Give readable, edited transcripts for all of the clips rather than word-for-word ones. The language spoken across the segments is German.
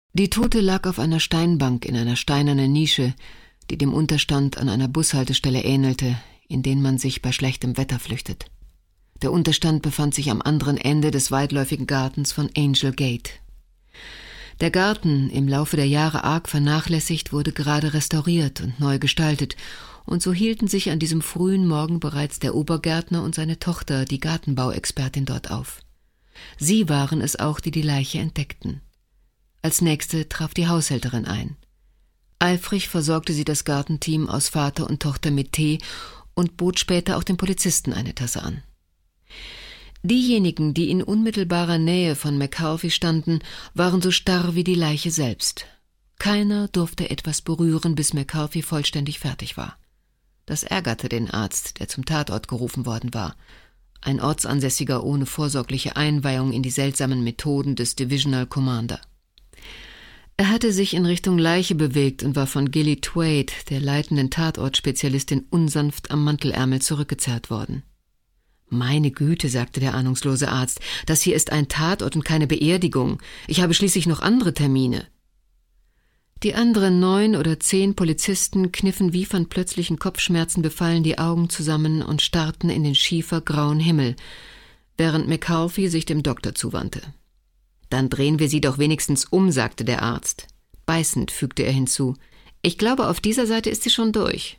Die Tote lag auf einer Steinbank in einer steinernen Nische, die dem Unterstand an einer Bushaltestelle ähnelte, in den man sich bei schlechtem Wetter flüchtet. Der Unterstand befand sich am anderen Ende des weitläufigen Gartens von Angel Gate. Der Garten, im Laufe der Jahre arg vernachlässigt, wurde gerade restauriert und neu gestaltet, und so hielten sich an diesem frühen Morgen bereits der Obergärtner und seine Tochter, die Gartenbauexpertin, dort auf. Sie waren es auch, die die Leiche entdeckten. Als nächste traf die Haushälterin ein. Eifrig versorgte sie das Gartenteam aus Vater und Tochter mit Tee und bot später auch dem Polizisten eine Tasse an. Diejenigen, die in unmittelbarer Nähe von McCarthy standen, waren so starr wie die Leiche selbst. Keiner durfte etwas berühren, bis McCarthy vollständig fertig war. Das ärgerte den Arzt, der zum Tatort gerufen worden war. Ein Ortsansässiger ohne vorsorgliche Einweihung in die seltsamen Methoden des Divisional Commander. Er hatte sich in Richtung Leiche bewegt und war von Gilly Twade, der leitenden Tatortspezialistin, unsanft am Mantelärmel zurückgezerrt worden. »Meine Güte«, sagte der ahnungslose Arzt, »das hier ist ein Tatort und keine Beerdigung. Ich habe schließlich noch andere Termine.« Die anderen 9 oder 10 Polizisten kniffen wie von plötzlichen Kopfschmerzen befallen die Augen zusammen und starrten in den schiefergrauen Himmel, während McCarthy sich dem Doktor zuwandte. »Dann drehen wir sie doch wenigstens um«, sagte der Arzt. Beißend fügte er hinzu, »Ich glaube, auf dieser Seite ist sie schon durch.«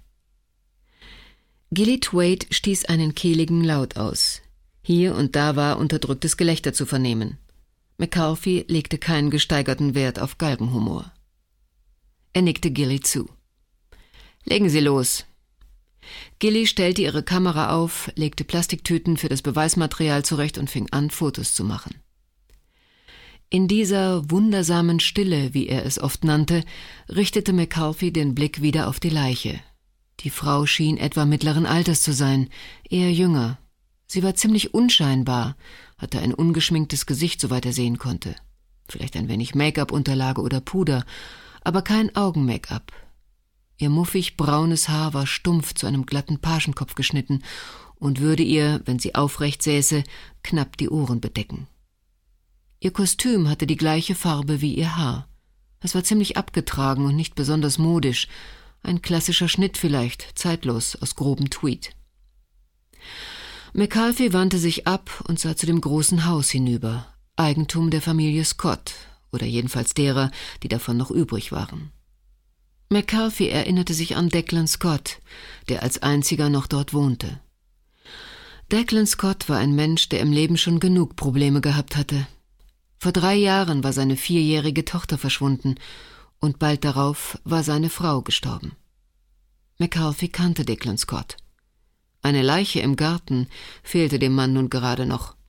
Gilly Twade stieß einen kehligen Laut aus. Hier und da war unterdrücktes Gelächter zu vernehmen. McCarthy legte keinen gesteigerten Wert auf Galgenhumor. Er nickte Gilly zu. »Legen Sie los.« Gilly stellte ihre Kamera auf, legte Plastiktüten für das Beweismaterial zurecht und fing an, Fotos zu machen. In dieser wundersamen Stille, wie er es oft nannte, richtete McCarthy den Blick wieder auf die Leiche. Die Frau schien etwa mittleren Alters zu sein, eher jünger. Sie war ziemlich unscheinbar, hatte ein ungeschminktes Gesicht, soweit er sehen konnte. Vielleicht ein wenig Make-up-Unterlage oder Puder, aber kein Augen-Make-up. Ihr muffig braunes Haar war stumpf zu einem glatten Pagenkopf geschnitten und würde ihr, wenn sie aufrecht säße, knapp die Ohren bedecken. Ihr Kostüm hatte die gleiche Farbe wie ihr Haar. Es war ziemlich abgetragen und nicht besonders modisch, ein klassischer Schnitt vielleicht, zeitlos, aus grobem Tweed. McCarthy wandte sich ab und sah zu dem großen Haus hinüber, Eigentum der Familie Scott, oder jedenfalls derer, die davon noch übrig waren. McCarthy erinnerte sich an Declan Scott, der als einziger noch dort wohnte. Declan Scott war ein Mensch, der im Leben schon genug Probleme gehabt hatte. Vor 3 Jahren war seine 4-jährige Tochter verschwunden und bald darauf war seine Frau gestorben. McCarthy kannte Declan Scott. Eine Leiche im Garten fehlte dem Mann nun gerade noch.